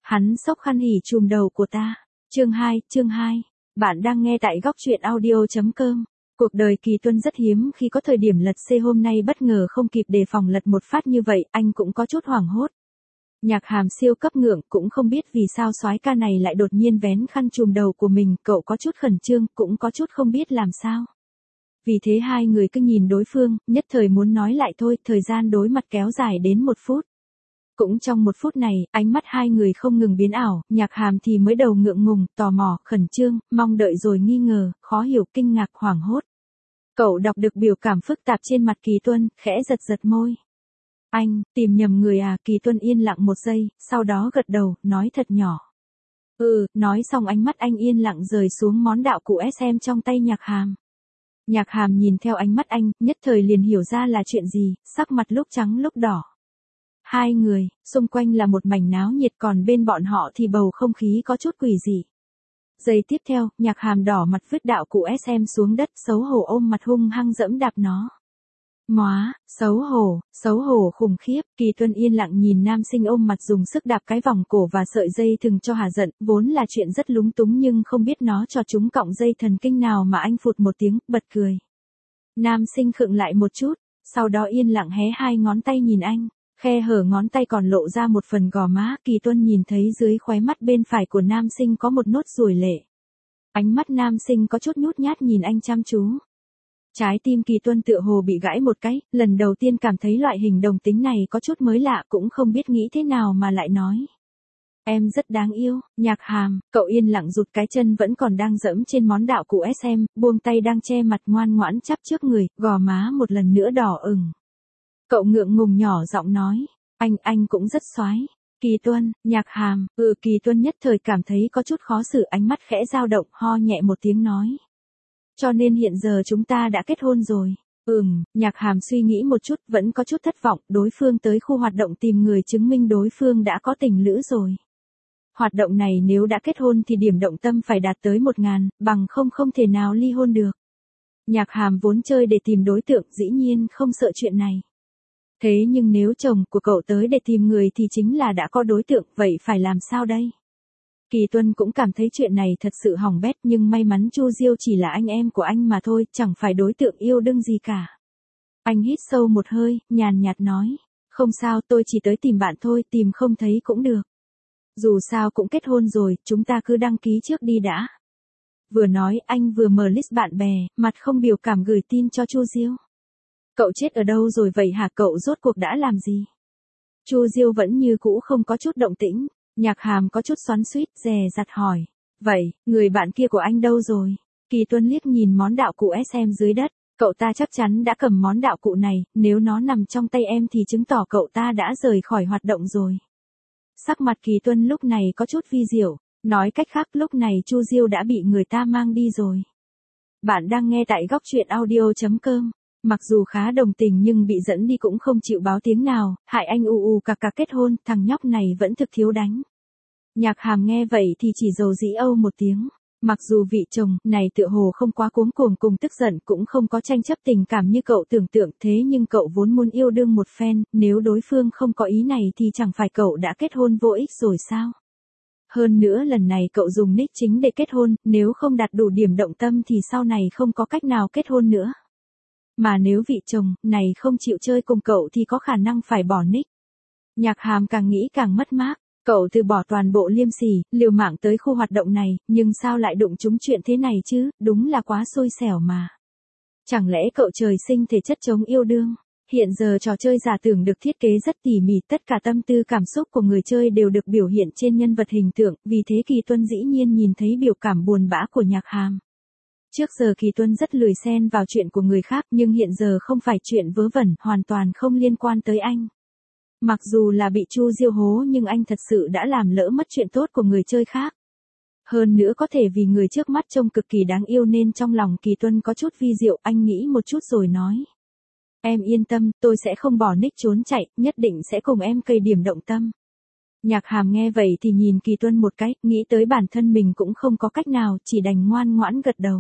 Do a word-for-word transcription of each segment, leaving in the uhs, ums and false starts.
Hắn xốc khăn hỉ chùm đầu của ta. Chương hai, chương hai. Bạn đang nghe tại góc truyện audio chấm com. Cuộc đời Kỳ Tuân rất hiếm khi có thời điểm lật xe, hôm nay bất ngờ không kịp đề phòng lật một phát như vậy, anh cũng có chút hoảng hốt. Nhạc Hàm siêu cấp ngượng, cũng không biết vì sao soái ca này lại đột nhiên vén khăn chùm đầu của mình, cậu có chút khẩn trương, cũng có chút không biết làm sao. Vì thế hai người cứ nhìn đối phương, nhất thời muốn nói lại thôi, thời gian đối mặt kéo dài đến một phút. Cũng trong một phút này, ánh mắt hai người không ngừng biến ảo, Nhạc Hàm thì mới đầu ngượng ngùng, tò mò, khẩn trương, mong đợi rồi nghi ngờ, khó hiểu, kinh ngạc, hoảng hốt. Cậu đọc được biểu cảm phức tạp trên mặt Kỳ Tuân, khẽ giật giật môi. Anh, tìm nhầm người à? Kỳ Tuân yên lặng một giây, sau đó gật đầu, nói thật nhỏ. Ừ, nói xong ánh mắt anh yên lặng rời xuống món đạo cụ ét em trong tay Nhạc Hàm. Nhạc Hàm nhìn theo ánh mắt anh, nhất thời liền hiểu ra là chuyện gì, sắc mặt lúc trắng lúc đỏ. Hai người, xung quanh là một mảnh náo nhiệt, còn bên bọn họ thì bầu không khí có chút quỷ dị. Giây tiếp theo, Nhạc Hàm đỏ mặt vứt đạo cụ ét em xuống đất, xấu hổ ôm mặt hung hăng dẫm đạp nó. Móa, xấu hổ, xấu hổ khủng khiếp. Kỳ Tuân yên lặng nhìn nam sinh ôm mặt dùng sức đạp cái vòng cổ và sợi dây thừng cho hả giận, vốn là chuyện rất lúng túng nhưng không biết nó cho chúng cọng dây thần kinh nào mà anh phụt một tiếng, bật cười. Nam sinh khựng lại một chút, sau đó yên lặng hé hai ngón tay nhìn anh. Khe hở ngón tay còn lộ ra một phần gò má, Kỳ Tuân nhìn thấy dưới khóe mắt bên phải của nam sinh có một nốt ruồi lệ. Ánh mắt nam sinh có chút nhút nhát nhìn anh chăm chú. Trái tim Kỳ Tuân tựa hồ bị gãy một cái, lần đầu tiên cảm thấy loại hình đồng tính này có chút mới lạ, cũng không biết nghĩ thế nào mà lại nói. Em rất đáng yêu. Nhạc Hàm, cậu yên lặng rụt cái chân vẫn còn đang dẫm trên món đạo cụ ét em, buông tay đang che mặt ngoan ngoãn chắp trước người, gò má một lần nữa đỏ ửng. Cậu ngượng ngùng nhỏ giọng nói, anh, anh cũng rất xoái. Kỳ Tuân, Nhạc Hàm, ừ. Kỳ Tuân nhất thời cảm thấy có chút khó xử, ánh mắt khẽ dao động, ho nhẹ một tiếng nói. Cho nên hiện giờ chúng ta đã kết hôn rồi. Ừm, Nhạc Hàm suy nghĩ một chút, vẫn có chút thất vọng, đối phương tới khu hoạt động tìm người chứng minh đối phương đã có tình lữ rồi. Hoạt động này nếu đã kết hôn thì điểm động tâm phải đạt tới một ngàn, bằng không không thể nào ly hôn được. Nhạc Hàm vốn chơi để tìm đối tượng, dĩ nhiên không sợ chuyện này. Thế nhưng nếu chồng của cậu tới để tìm người thì chính là đã có đối tượng, vậy phải làm sao đây? Kỳ Tuân cũng cảm thấy chuyện này thật sự hỏng bét, nhưng may mắn Chu Diêu chỉ là anh em của anh mà thôi, chẳng phải đối tượng yêu đương gì cả. Anh hít sâu một hơi, nhàn nhạt nói, không sao, tôi chỉ tới tìm bạn thôi, tìm không thấy cũng được. Dù sao cũng kết hôn rồi, chúng ta cứ đăng ký trước đi đã. Vừa nói anh vừa mở list bạn bè, mặt không biểu cảm gửi tin cho Chu Diêu. Cậu chết ở đâu rồi vậy hả? Cậu rốt cuộc đã làm gì? Chu Diêu vẫn như cũ không có chút động tĩnh. Nhạc Hàm có chút xoắn xuýt, dè dặt hỏi. Vậy, người bạn kia của anh đâu rồi? Kỳ Tuân liếc nhìn món đạo cụ ét em dưới đất. Cậu ta chắc chắn đã cầm món đạo cụ này, nếu nó nằm trong tay em thì chứng tỏ cậu ta đã rời khỏi hoạt động rồi. Sắc mặt Kỳ Tuân lúc này có chút vi diệu. Nói cách khác lúc này Chu Diêu đã bị người ta mang đi rồi. Bạn đang nghe tại góc truyện audio chấm com. Mặc dù khá đồng tình nhưng bị dẫn đi cũng không chịu báo tiếng nào, hại anh ù ù cạc cạc kết hôn, thằng nhóc này vẫn thực thiếu đánh. Nhạc Hàm nghe vậy thì chỉ dầu dĩ âu một tiếng. Mặc dù vị chồng này tựa hồ không quá cuống cuồng cùng tức giận, cũng không có tranh chấp tình cảm như cậu tưởng tượng, thế nhưng cậu vốn muốn yêu đương một phen, nếu đối phương không có ý này thì chẳng phải cậu đã kết hôn vô ích rồi sao? Hơn nữa lần này cậu dùng nick chính để kết hôn, nếu không đạt đủ điểm động tâm thì sau này không có cách nào kết hôn nữa. Mà nếu vị chồng này không chịu chơi cùng cậu thì có khả năng phải bỏ nick. Nhạc Hàm càng nghĩ càng mất mát. Cậu từ bỏ toàn bộ liêm sỉ, liều mạng tới khu hoạt động này, nhưng sao lại đụng trúng chuyện thế này chứ, đúng là quá xui xẻo mà. Chẳng lẽ cậu trời sinh thể chất chống yêu đương? Hiện giờ trò chơi giả tưởng được thiết kế rất tỉ mỉ, tất cả tâm tư cảm xúc của người chơi đều được biểu hiện trên nhân vật hình tượng, vì thế Kỳ Tuân dĩ nhiên nhìn thấy biểu cảm buồn bã của Nhạc Hàm. Trước giờ Kỳ Tuân rất lười xen vào chuyện của người khác, nhưng hiện giờ không phải chuyện vớ vẩn, hoàn toàn không liên quan tới anh. Mặc dù là bị Chu Diêu hố nhưng anh thật sự đã làm lỡ mất chuyện tốt của người chơi khác. Hơn nữa có thể vì người trước mắt trông cực kỳ đáng yêu nên trong lòng Kỳ Tuân có chút vi diệu, anh nghĩ một chút rồi nói. Em yên tâm, tôi sẽ không bỏ nick trốn chạy, nhất định sẽ cùng em cây điểm động tâm. Nhạc Hàm nghe vậy thì nhìn Kỳ Tuân một cái, nghĩ tới bản thân mình cũng không có cách nào, chỉ đành ngoan ngoãn gật đầu.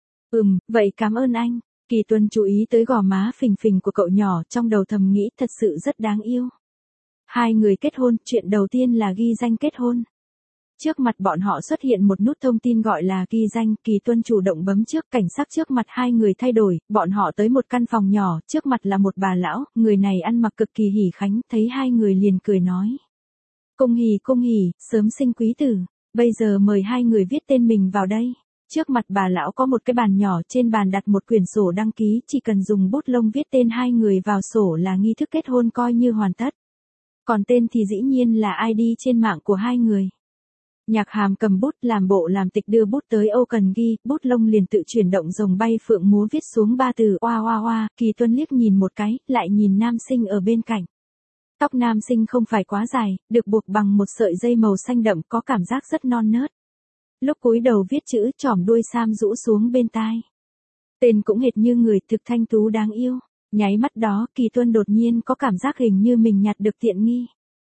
Ừm, vậy cảm ơn anh. Kỳ Tuân chú ý tới gò má phình phình của cậu nhỏ, trong đầu thầm nghĩ thật sự rất đáng yêu. Hai người kết hôn, chuyện đầu tiên là ghi danh kết hôn. Trước mặt bọn họ xuất hiện một nút thông tin gọi là ghi danh, Kỳ Tuân chủ động bấm trước, cảnh sắc trước mặt hai người thay đổi, bọn họ tới một căn phòng nhỏ, trước mặt là một bà lão, người này ăn mặc cực kỳ hỉ khánh, thấy hai người liền cười nói. Cung hỉ cung hỉ, sớm sinh quý tử, bây giờ mời hai người viết tên mình vào đây. Trước mặt bà lão có một cái bàn nhỏ, trên bàn đặt một quyển sổ đăng ký, chỉ cần dùng bút lông viết tên hai người vào sổ là nghi thức kết hôn coi như hoàn tất. Còn tên thì dĩ nhiên là i đê trên mạng của hai người. Nhạc Hàm cầm bút làm bộ làm tịch đưa bút tới Âu Cần ghi, bút lông liền tự chuyển động rồng bay phượng múa viết xuống ba từ oa oa oa, Kỳ Tuân liếc nhìn một cái, lại nhìn nam sinh ở bên cạnh. Tóc nam sinh không phải quá dài, được buộc bằng một sợi dây màu xanh đậm có cảm giác rất non nớt. Lúc cúi đầu viết chữ trỏm đuôi sam rũ xuống bên tai. Tên cũng hệt như người thực thanh tú đáng yêu. Nháy mắt đó Kỳ Tuân đột nhiên có cảm giác hình như mình nhặt được tiện nghi.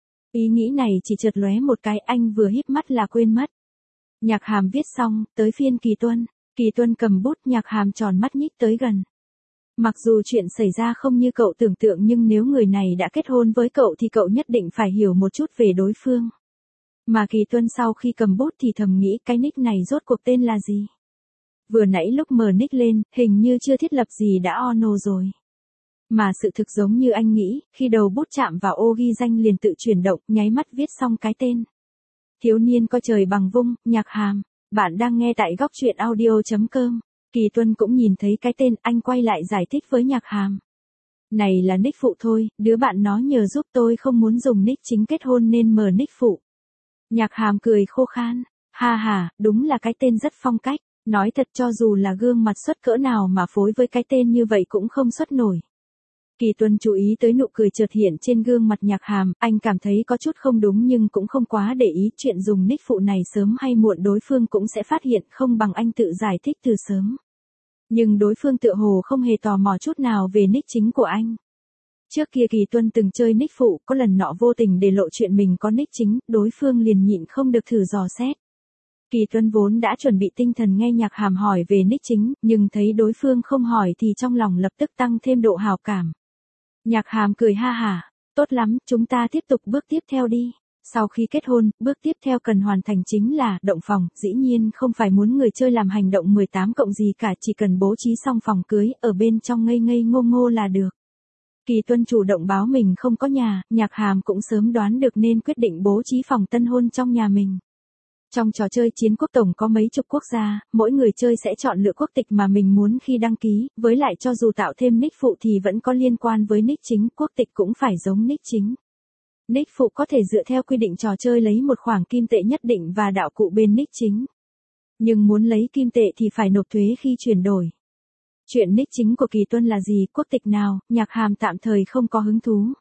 Ý nghĩ này chỉ chợt lóe một cái, anh vừa híp mắt là quên mất. Nhạc Hàm viết xong, tới phiên Kỳ Tuân. Kỳ Tuân cầm bút, Nhạc Hàm tròn mắt nhích tới gần. Mặc dù chuyện xảy ra không như cậu tưởng tượng nhưng nếu người này đã kết hôn với cậu thì cậu nhất định phải hiểu một chút về đối phương. Mà Kỳ Tuân sau khi cầm bút thì thầm nghĩ cái nick này rốt cuộc tên là gì. Vừa nãy lúc mở nick lên, hình như chưa thiết lập gì đã ono rồi. Mà sự thực giống như anh nghĩ, khi đầu bút chạm vào ô ghi danh liền tự chuyển động, nháy mắt viết xong cái tên. Thiếu niên coi trời bằng vung, Nhạc Hàm. Bạn đang nghe tại góc truyện audio chấm com. Kỳ Tuân cũng nhìn thấy cái tên, anh quay lại giải thích với Nhạc Hàm. Này là nick phụ thôi, đứa bạn nó nhờ giúp tôi không muốn dùng nick chính kết hôn nên mở nick phụ. Nhạc Hàm cười khô khan. Ha ha, đúng là cái tên rất phong cách. Nói thật cho dù là gương mặt xuất cỡ nào mà phối với cái tên như vậy cũng không xuất nổi. Kỳ Tuân chú ý tới nụ cười chợt hiện trên gương mặt Nhạc Hàm, anh cảm thấy có chút không đúng nhưng cũng không quá để ý, chuyện dùng nick phụ này sớm hay muộn đối phương cũng sẽ phát hiện, không bằng anh tự giải thích từ sớm. Nhưng đối phương tựa hồ không hề tò mò chút nào về nick chính của anh. Trước kia Kỳ Tuân từng chơi nick phụ, có lần nọ vô tình để lộ chuyện mình có nick chính, đối phương liền nhịn không được thử dò xét. Kỳ Tuân vốn đã chuẩn bị tinh thần nghe Nhạc Hàm hỏi về nick chính, nhưng thấy đối phương không hỏi thì trong lòng lập tức tăng thêm độ hào cảm. Nhạc Hàm cười ha hả, tốt lắm, chúng ta tiếp tục bước tiếp theo đi. Sau khi kết hôn, bước tiếp theo cần hoàn thành chính là động phòng, dĩ nhiên không phải muốn người chơi làm hành động mười tám cộng gì cả, chỉ cần bố trí xong phòng cưới, ở bên trong ngây ngây ngô ngô là được. Kỳ Tuân chủ động báo mình không có nhà, Nhạc Hàm cũng sớm đoán được nên quyết định bố trí phòng tân hôn trong nhà mình. Trong trò chơi Chiến Quốc Tổng có mấy chục quốc gia, mỗi người chơi sẽ chọn lựa quốc tịch mà mình muốn khi đăng ký, với lại cho dù tạo thêm nick phụ thì vẫn có liên quan với nick chính, quốc tịch cũng phải giống nick chính. Nick phụ có thể dựa theo quy định trò chơi lấy một khoản kim tệ nhất định và đạo cụ bên nick chính. Nhưng muốn lấy kim tệ thì phải nộp thuế khi chuyển đổi. Chuyện nick chính của Kỳ Tuân là gì, quốc tịch nào, Nhạc Hàm tạm thời không có hứng thú.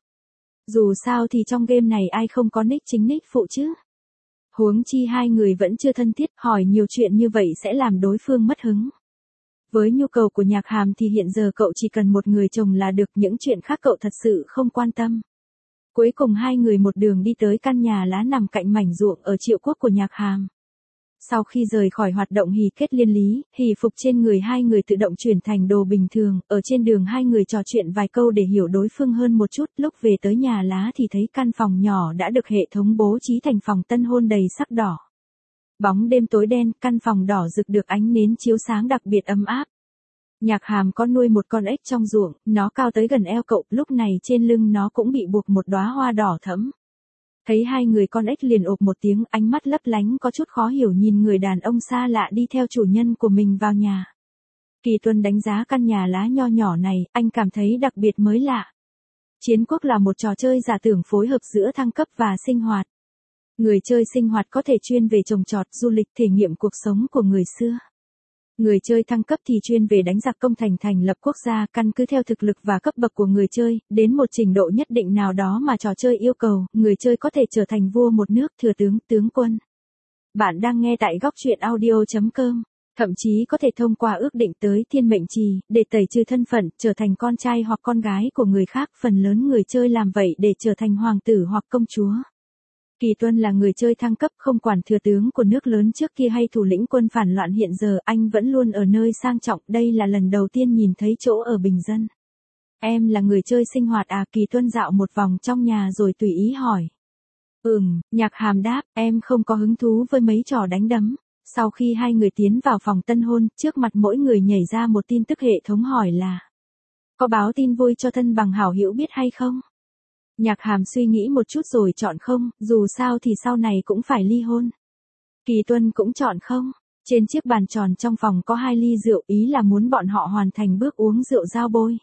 Dù sao thì trong game này ai không có nick chính nick phụ chứ. Huống chi hai người vẫn chưa thân thiết, hỏi nhiều chuyện như vậy sẽ làm đối phương mất hứng. Với nhu cầu của Nhạc Hàm thì hiện giờ cậu chỉ cần một người chồng là được, những chuyện khác cậu thật sự không quan tâm. Cuối cùng hai người một đường đi tới căn nhà lá nằm cạnh mảnh ruộng ở Triệu Quốc của Nhạc Hàm. Sau khi rời khỏi hoạt động hỉ kết liên lý, hỉ phục trên người hai người tự động chuyển thành đồ bình thường, ở trên đường hai người trò chuyện vài câu để hiểu đối phương hơn một chút, lúc về tới nhà lá thì thấy căn phòng nhỏ đã được hệ thống bố trí thành phòng tân hôn đầy sắc đỏ. Bóng đêm tối đen, căn phòng đỏ rực được ánh nến chiếu sáng đặc biệt ấm áp. Nhạc Hàm có nuôi một con ếch trong ruộng, nó cao tới gần eo cậu, lúc này trên lưng nó cũng bị buộc một đóa hoa đỏ thẫm. Thấy hai người con ếch liền ộp một tiếng, ánh mắt lấp lánh có chút khó hiểu nhìn người đàn ông xa lạ đi theo chủ nhân của mình vào nhà. Kỳ Tuân đánh giá căn nhà lá nho nhỏ này, anh cảm thấy đặc biệt mới lạ. Chiến Quốc là một trò chơi giả tưởng phối hợp giữa thăng cấp và sinh hoạt. Người chơi sinh hoạt có thể chuyên về trồng trọt, du lịch, thể nghiệm cuộc sống của người xưa. Người chơi thăng cấp thì chuyên về đánh giặc công thành thành lập quốc gia, căn cứ theo thực lực và cấp bậc của người chơi, đến một trình độ nhất định nào đó mà trò chơi yêu cầu, người chơi có thể trở thành vua một nước, thừa tướng, tướng quân. Bạn đang nghe tại góc truyện audio chấm com, thậm chí có thể thông qua ước định tới thiên mệnh trì, để tẩy trừ thân phận, trở thành con trai hoặc con gái của người khác, phần lớn người chơi làm vậy để trở thành hoàng tử hoặc công chúa. Kỳ Tuân là người chơi thăng cấp, không quản thừa tướng của nước lớn trước kia hay thủ lĩnh quân phản loạn hiện giờ, anh vẫn luôn ở nơi sang trọng, đây là lần đầu tiên nhìn thấy chỗ ở bình dân. Em là người chơi sinh hoạt à? Kỳ Tuân dạo một vòng trong nhà rồi tùy ý hỏi. Ừm, Nhạc Hàm đáp, em không có hứng thú với mấy trò đánh đấm. Sau khi hai người tiến vào phòng tân hôn, trước mặt mỗi người nhảy ra một tin tức hệ thống hỏi là: có báo tin vui cho thân bằng hảo hữu biết hay không? Nhạc Hàm suy nghĩ một chút rồi chọn không, dù sao thì sau này cũng phải ly hôn. Kỳ Tuân cũng chọn không. Trên chiếc bàn tròn trong phòng có hai ly rượu, ý là muốn bọn họ hoàn thành bước uống rượu giao bôi.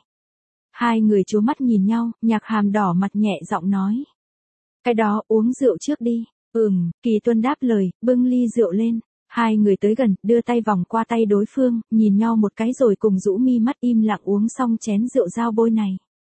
Hai người trố mắt nhìn nhau, Nhạc Hàm đỏ mặt nhẹ giọng nói: cái đó uống rượu trước đi. Ừm, Kỳ Tuân đáp lời, bưng ly rượu lên. Hai người tới gần, đưa tay vòng qua tay đối phương, nhìn nhau một cái rồi cùng rũ mi mắt im lặng uống xong chén rượu giao bôi này.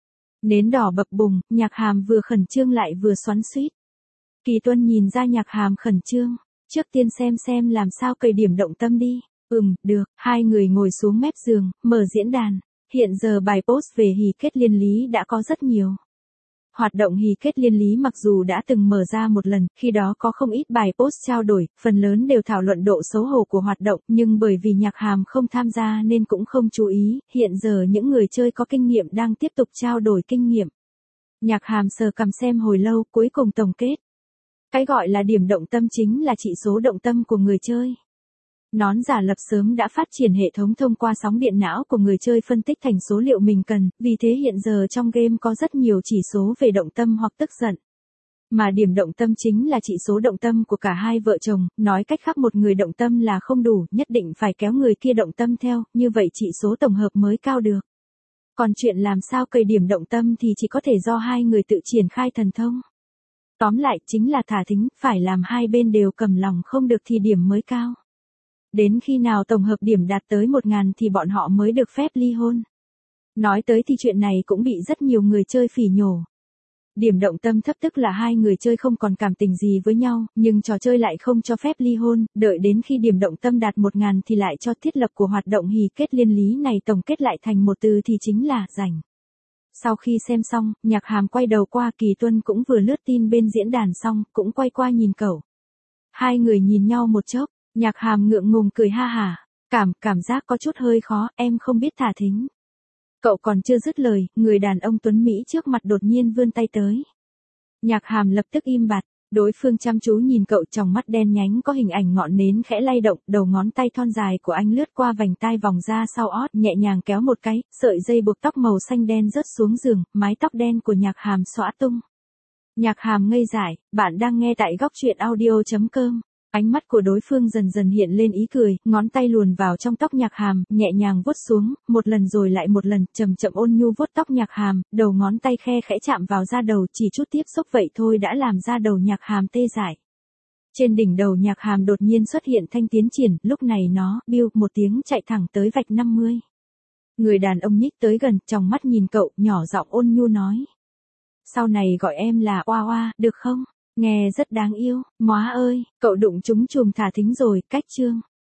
Nến đỏ bập bùng, Nhạc Hàm vừa khẩn trương lại vừa xoắn xuýt. Kỳ Tuân nhìn ra Nhạc Hàm khẩn trương. Trước tiên xem xem làm sao cày điểm động tâm đi. Ừm, được, hai người ngồi xuống mép giường, mở diễn đàn. Hiện giờ bài post về hí kết liên lý đã có rất nhiều. Hoạt động hí kết liên lý mặc dù đã từng mở ra một lần, khi đó có không ít bài post trao đổi, phần lớn đều thảo luận độ xấu hổ của hoạt động, nhưng bởi vì Nhạc Hàm không tham gia nên cũng không chú ý, hiện giờ những người chơi có kinh nghiệm đang tiếp tục trao đổi kinh nghiệm. Nhạc Hàm sờ cằm xem hồi lâu, cuối cùng tổng kết. Cái gọi là điểm động tâm chính là chỉ số động tâm của người chơi. Nón giả lập sớm đã phát triển hệ thống thông qua sóng điện não của người chơi phân tích thành số liệu mình cần, vì thế hiện giờ trong game có rất nhiều chỉ số về động tâm hoặc tức giận. Mà điểm động tâm chính là chỉ số động tâm của cả hai vợ chồng, nói cách khác một người động tâm là không đủ, nhất định phải kéo người kia động tâm theo, như vậy chỉ số tổng hợp mới cao được. Còn chuyện làm sao cày điểm động tâm thì chỉ có thể do hai người tự triển khai thần thông. Tóm lại chính là thả thính, phải làm hai bên đều cầm lòng không được thì điểm mới cao. Đến khi nào tổng hợp điểm đạt tới một ngàn thì bọn họ mới được phép ly hôn. Nói tới thì chuyện này cũng bị rất nhiều người chơi phỉ nhổ. Điểm động tâm thấp tức là hai người chơi không còn cảm tình gì với nhau, nhưng trò chơi lại không cho phép ly hôn, đợi đến khi điểm động tâm đạt một ngàn thì lại cho thiết lập của hoạt động hí kết liên lý này tổng kết lại thành một từ thì chính là rảnh. Sau khi xem xong, Nhạc Hàm quay đầu qua, Kỳ Tuân cũng vừa lướt tin bên diễn đàn xong, cũng quay qua nhìn cậu. Hai người nhìn nhau một chốc, Nhạc Hàm ngượng ngùng cười ha hả, cảm, cảm giác có chút hơi khó, em không biết thả thính. Cậu còn chưa dứt lời, người đàn ông tuấn Mỹ trước mặt đột nhiên vươn tay tới. Nhạc Hàm lập tức im bặt, đối phương chăm chú nhìn cậu, trong mắt đen nhánh có hình ảnh ngọn nến khẽ lay động, đầu ngón tay thon dài của anh lướt qua vành tai vòng ra sau ót, nhẹ nhàng kéo một cái, sợi dây buộc tóc màu xanh đen rớt xuống giường, mái tóc đen của Nhạc Hàm xõa tung. Nhạc Hàm ngây dại, bạn đang nghe tại góc truyện audio chấm com. Ánh mắt của đối phương dần dần hiện lên ý cười, ngón tay luồn vào trong tóc Nhạc Hàm, nhẹ nhàng vuốt xuống, một lần rồi lại một lần, chậm chậm ôn nhu vuốt tóc Nhạc Hàm, đầu ngón tay khe khẽ chạm vào da đầu, chỉ chút tiếp xúc vậy thôi đã làm da đầu Nhạc Hàm tê dại. Trên đỉnh đầu Nhạc Hàm đột nhiên xuất hiện thanh tiến triển, lúc này nó, biu một tiếng chạy thẳng tới vạch năm mươi. Người đàn ông nhích tới gần, trong mắt nhìn cậu, nhỏ giọng ôn nhu nói. Sau này gọi em là Oa Oa, được không? Nghe rất đáng yêu, móa ơi, cậu đụng trúng chùm thả thính rồi, cách chương.